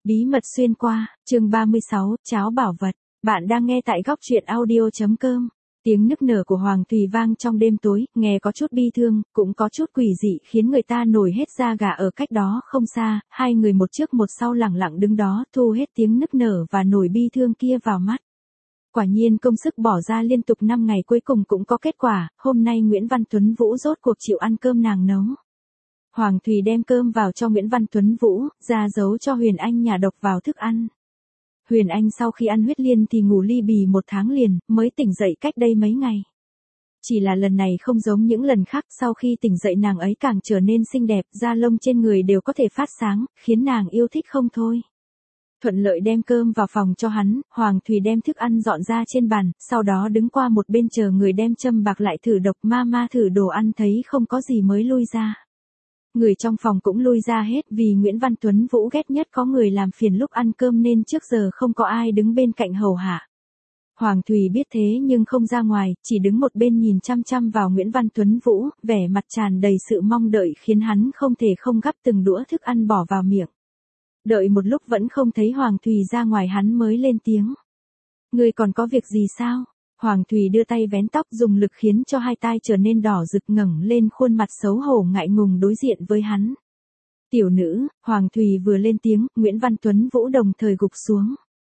Bí mật xuyên qua, chương 36, cháo bảo vật. Bạn đang nghe tại góc truyện audio.com. Tiếng nức nở của Hoàng Thùy vang trong đêm tối, nghe có chút bi thương, cũng có chút quỷ dị khiến người ta nổi hết da gà. Ở cách đó không xa, hai người một trước một sau lẳng lặng đứng đó, thu hết tiếng nức nở và nổi bi thương kia vào mắt. Quả nhiên công sức bỏ ra liên tục 5 ngày cuối cùng cũng có kết quả, hôm nay Nguyễn Văn Tuấn Vũ rốt cuộc chịu ăn cơm nàng nấu. Hoàng Thùy đem cơm vào cho Nguyễn Văn Tuấn Vũ, ra giấu cho Huyền Anh nhả độc vào thức ăn. Huyền Anh sau khi ăn huyết liên thì ngủ li bì 1 tháng liền, mới tỉnh dậy cách đây mấy ngày. Chỉ là lần này không giống những lần khác, sau khi tỉnh dậy nàng ấy càng trở nên xinh đẹp, da lông trên người đều có thể phát sáng, khiến nàng yêu thích không thôi. Thuận lợi đem cơm vào phòng cho hắn, Hoàng Thùy đem thức ăn dọn ra trên bàn, sau đó đứng qua một bên chờ người đem châm bạc lại thử độc. Ma thử đồ ăn thấy không có gì mới lui ra. Người trong phòng cũng lui ra hết vì Nguyễn Văn Tuấn Vũ ghét nhất có người làm phiền lúc ăn cơm nên trước giờ không có ai đứng bên cạnh hầu hạ. Hoàng Thùy biết thế nhưng không ra ngoài, chỉ đứng một bên nhìn chăm chăm vào Nguyễn Văn Tuấn Vũ, vẻ mặt tràn đầy sự mong đợi khiến hắn không thể không gắp từng đũa thức ăn bỏ vào miệng. Đợi một lúc vẫn không thấy Hoàng Thùy ra ngoài hắn mới lên tiếng. Người còn có việc gì sao? Hoàng Thùy đưa tay vén tóc dùng lực khiến cho hai tai trở nên đỏ rực, ngẩng lên khuôn mặt xấu hổ ngại ngùng đối diện với hắn. Tiểu nữ, Hoàng Thùy vừa lên tiếng, Nguyễn Văn Tuấn Vũ đồng thời gục xuống.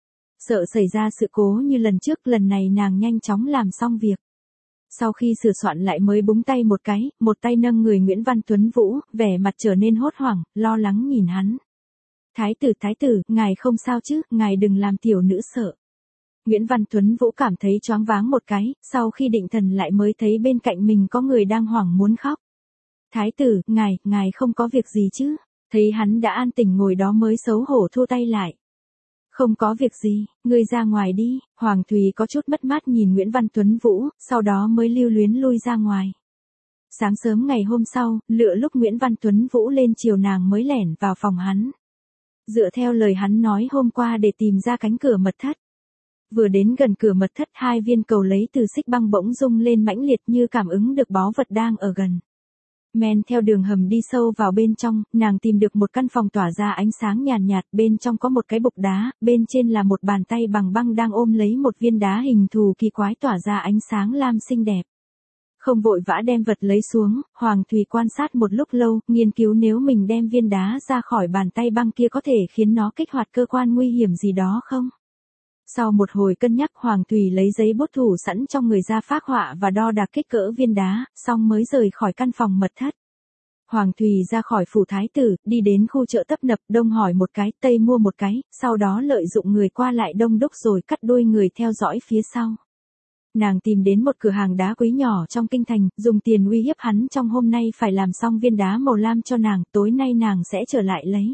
Sợ xảy ra sự cố như lần trước, lần này nàng nhanh chóng làm xong việc. Sau khi sửa soạn lại mới búng tay một cái, một tay nâng người Nguyễn Văn Tuấn Vũ, vẻ mặt trở nên hốt hoảng, lo lắng nhìn hắn. Thái tử, ngài không sao chứ, ngài đừng làm tiểu nữ sợ. Nguyễn Văn Tuấn Vũ cảm thấy choáng váng một cái, sau khi định thần lại mới thấy bên cạnh mình có người đang hoảng muốn khóc. Thái tử, ngài không có việc gì chứ? Thấy hắn đã an tỉnh ngồi đó mới xấu hổ thu tay lại. Không có việc gì, ngươi ra ngoài đi. Hoàng Thùy có chút mất mát nhìn Nguyễn Văn Tuấn Vũ, sau đó mới lưu luyến lui ra ngoài. Sáng sớm ngày hôm sau, lựa lúc Nguyễn Văn Tuấn Vũ lên chiều nàng mới lẻn vào phòng hắn. Dựa theo lời hắn nói hôm qua để tìm ra cánh cửa mật thất. Vừa đến gần cửa mật thất, 2 viên cầu lấy từ xích băng bỗng rung lên mãnh liệt như cảm ứng được báu vật đang ở gần. Men theo đường hầm đi sâu vào bên trong, nàng tìm được một căn phòng tỏa ra ánh sáng nhàn nhạt, bên trong có một cái bục đá, bên trên là một bàn tay bằng băng đang ôm lấy một viên đá hình thù kỳ quái tỏa ra ánh sáng lam xinh đẹp. Không vội vã đem vật lấy xuống, Hoàng Thùy quan sát một lúc lâu, nghiên cứu nếu mình đem viên đá ra khỏi bàn tay băng kia có thể khiến nó kích hoạt cơ quan nguy hiểm gì đó không? Sau một hồi cân nhắc, Hoàng Thùy lấy giấy bút thủ sẵn trong người ra phác họa và đo đạc kích cỡ viên đá, xong mới rời khỏi căn phòng mật thất. Hoàng Thùy ra khỏi phủ thái tử, đi đến khu chợ tấp nập, đông hỏi một cái, tây mua một cái, sau đó lợi dụng người qua lại đông đúc rồi cắt đuôi người theo dõi phía sau. Nàng tìm đến một cửa hàng đá quý nhỏ trong kinh thành, dùng tiền uy hiếp hắn trong hôm nay phải làm xong viên đá màu lam cho nàng, tối nay nàng sẽ trở lại lấy.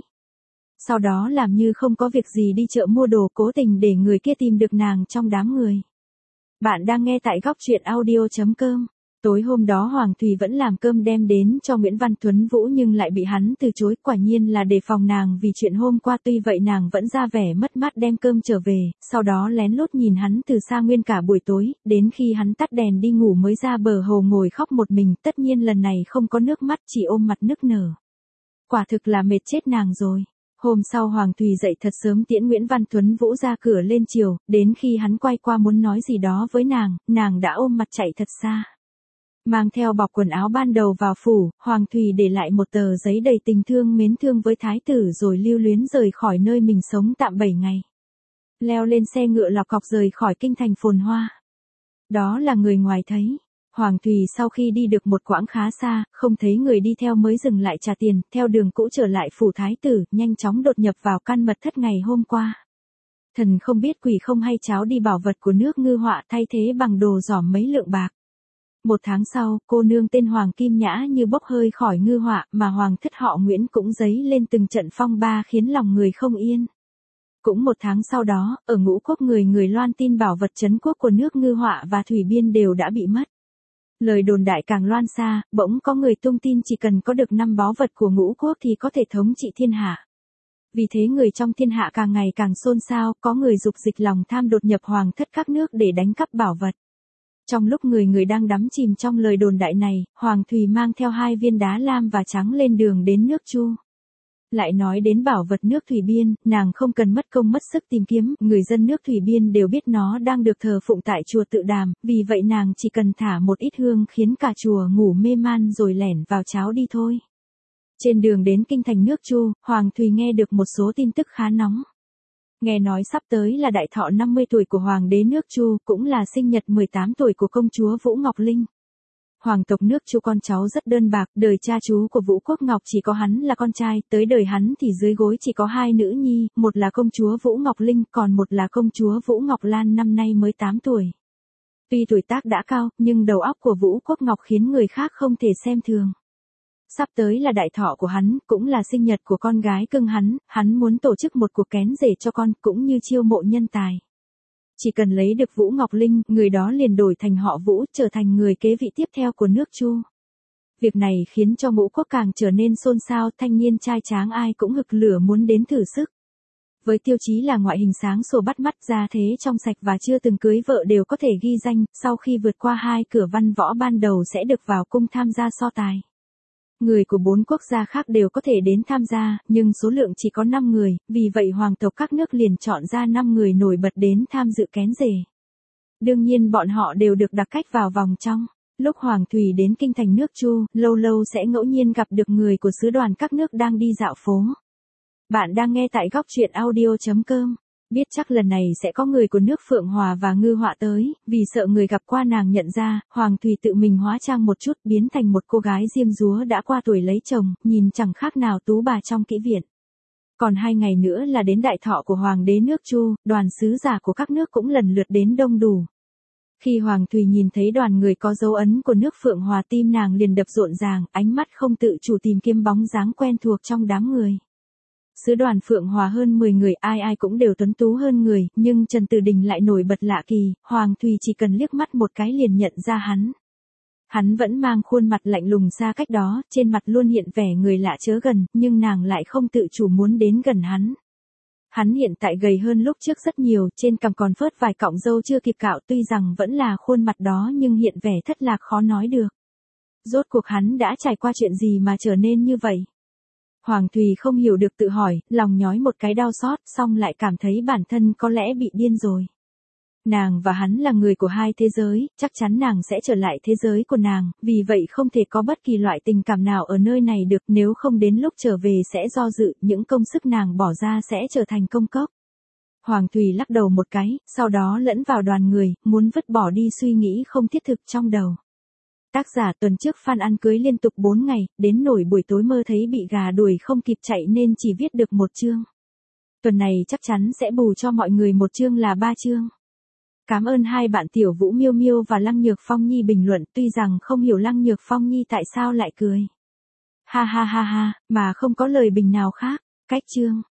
Sau đó làm như không có việc gì đi chợ mua đồ, cố tình để người kia tìm được nàng trong đám người. Bạn đang nghe tại góc truyện audio.com. Tối hôm đó Hoàng Thùy vẫn làm cơm đem đến cho Nguyễn Văn Tuấn Vũ nhưng lại bị hắn từ chối, quả nhiên là đề phòng nàng vì chuyện hôm qua. Tuy vậy nàng vẫn ra vẻ mất mát đem cơm trở về, sau đó lén lút nhìn hắn từ xa nguyên cả buổi tối, đến khi hắn tắt đèn đi ngủ mới ra bờ hồ ngồi khóc một mình, tất nhiên lần này không có nước mắt, chỉ ôm mặt nức nở. Quả thực là mệt chết nàng rồi. Hôm sau Hoàng Thùy dậy thật sớm tiễn Nguyễn Văn Tuấn Vũ ra cửa lên chiều, đến khi hắn quay qua muốn nói gì đó với nàng đã ôm mặt chạy thật xa. Mang theo bọc quần áo ban đầu vào phủ, Hoàng Thùy để lại một tờ giấy đầy tình thương mến thương với thái tử rồi lưu luyến rời khỏi nơi mình sống tạm 7 ngày. Leo lên xe ngựa lọc cọc rời khỏi kinh thành phồn hoa. Đó là người ngoài thấy. Hoàng Thùy sau khi đi được một quãng khá xa, không thấy người đi theo mới dừng lại trả tiền, theo đường cũ trở lại phủ thái tử, nhanh chóng đột nhập vào căn mật thất ngày hôm qua. Thần không biết quỷ không hay, cháo đi bảo vật của nước Ngư Họa thay thế bằng đồ giỏm mấy lượng bạc. 1 tháng sau, cô nương tên Hoàng Kim Nhã như bốc hơi khỏi Ngư Họa, mà Hoàng thất họ Nguyễn cũng dấy lên từng trận phong ba khiến lòng người không yên. Cũng 1 tháng sau đó, ở Ngũ Quốc người loan tin bảo vật trấn quốc của nước Ngư Họa và Thủy Biên đều đã bị mất. Lời đồn đại càng loan xa, bỗng có người tung tin chỉ cần có được 5 báu vật của Ngũ Quốc thì có thể thống trị thiên hạ. Vì thế người trong thiên hạ càng ngày càng xôn xao, có người dục dịch lòng tham đột nhập hoàng thất các nước để đánh cắp bảo vật. Trong lúc người đang đắm chìm trong lời đồn đại này, Hoàng Thùy mang theo 2 viên đá lam và trắng lên đường đến nước Chu. Lại nói đến bảo vật nước Thủy Biên, nàng không cần mất công mất sức tìm kiếm, người dân nước Thủy Biên đều biết nó đang được thờ phụng tại chùa Tự Đàm, vì vậy nàng chỉ cần thả một ít hương khiến cả chùa ngủ mê man rồi lẻn vào cháo đi thôi. Trên đường đến kinh thành nước Chu, Hoàng Thùy nghe được một số tin tức khá nóng. Nghe nói sắp tới là đại thọ 50 tuổi của Hoàng đế nước Chu, cũng là sinh nhật 18 tuổi của công chúa Vũ Ngọc Linh. Hoàng tộc nước Chu con cháu rất đơn bạc, đời cha chú của Vũ Quốc Ngọc chỉ có hắn là con trai, tới đời hắn thì dưới gối chỉ có 2 nữ nhi, một là công chúa Vũ Ngọc Linh, còn một là công chúa Vũ Ngọc Lan năm nay mới 8 tuổi. Tuy tuổi tác đã cao, nhưng đầu óc của Vũ Quốc Ngọc khiến người khác không thể xem thường. Sắp tới là đại thọ của hắn, cũng là sinh nhật của con gái cưng hắn muốn tổ chức một cuộc kén rể cho con, cũng như chiêu mộ nhân tài. Chỉ cần lấy được Vũ Ngọc Linh, người đó liền đổi thành họ Vũ, trở thành người kế vị tiếp theo của nước Chu. Việc này khiến cho ngũ quốc càng trở nên xôn xao, thanh niên trai tráng ai cũng hực lửa muốn đến thử sức. Với tiêu chí là ngoại hình sáng sủa bắt mắt, gia thế trong sạch và chưa từng cưới vợ đều có thể ghi danh, sau khi vượt qua 2 cửa văn võ ban đầu sẽ được vào cung tham gia so tài. Người của 4 quốc gia khác đều có thể đến tham gia, nhưng số lượng chỉ có 5 người, vì vậy hoàng tộc các nước liền chọn ra 5 người nổi bật đến tham dự kén rể. Đương nhiên bọn họ đều được đặt cách vào vòng trong. Lúc Hoàng Thùy đến kinh thành nước Chu, lâu lâu sẽ ngẫu nhiên gặp được người của sứ đoàn các nước đang đi dạo phố. Bạn đang nghe tại góc truyện audio.com. Biết chắc lần này sẽ có người của nước Phượng Hòa và Ngư Họa tới, vì sợ người gặp qua nàng nhận ra, Hoàng Thùy tự mình hóa trang một chút biến thành một cô gái diêm dúa đã qua tuổi lấy chồng, nhìn chẳng khác nào tú bà trong kỹ viện. Còn 2 ngày nữa là đến đại thọ của Hoàng đế nước Chu, đoàn sứ giả của các nước cũng lần lượt đến đông đủ. Khi Hoàng Thùy nhìn thấy đoàn người có dấu ấn của nước Phượng Hòa, tim nàng liền đập rộn ràng, ánh mắt không tự chủ tìm kiếm bóng dáng quen thuộc trong đám người. Sứ đoàn Phượng Hòa hơn 10 người, ai ai cũng đều tuấn tú hơn người, nhưng Trần Tử Đình lại nổi bật lạ kỳ, Hoàng Thùy chỉ cần liếc mắt một cái liền nhận ra hắn. Hắn vẫn mang khuôn mặt lạnh lùng xa cách đó, trên mặt luôn hiện vẻ người lạ chớ gần, nhưng nàng lại không tự chủ muốn đến gần hắn. Hắn hiện tại gầy hơn lúc trước rất nhiều, trên cằm còn phớt vài cọng râu chưa kịp cạo, tuy rằng vẫn là khuôn mặt đó nhưng hiện vẻ thất lạc khó nói được. Rốt cuộc hắn đã trải qua chuyện gì mà trở nên như vậy? Hoàng Thùy không hiểu được tự hỏi, lòng nhói một cái đau xót, xong lại cảm thấy bản thân có lẽ bị điên rồi. Nàng và hắn là người của 2 thế giới, chắc chắn nàng sẽ trở lại thế giới của nàng, vì vậy không thể có bất kỳ loại tình cảm nào ở nơi này được, nếu không đến lúc trở về sẽ do dự, những công sức nàng bỏ ra sẽ trở thành công cốc. Hoàng Thùy lắc đầu một cái, sau đó lẫn vào đoàn người, muốn vứt bỏ đi suy nghĩ không thiết thực trong đầu. Tác giả tuần trước Phan ăn cưới liên tục 4 ngày, đến nổi buổi tối mơ thấy bị gà đuổi không kịp chạy nên chỉ viết được 1 chương. Tuần này chắc chắn sẽ bù cho mọi người 1 chương là 3 chương. Cảm ơn 2 bạn Tiểu Vũ Miêu Miêu và Lăng Nhược Phong Nhi bình luận, tuy rằng không hiểu Lăng Nhược Phong Nhi tại sao lại cười. Ha ha ha ha, mà không có lời bình nào khác. Cách chương.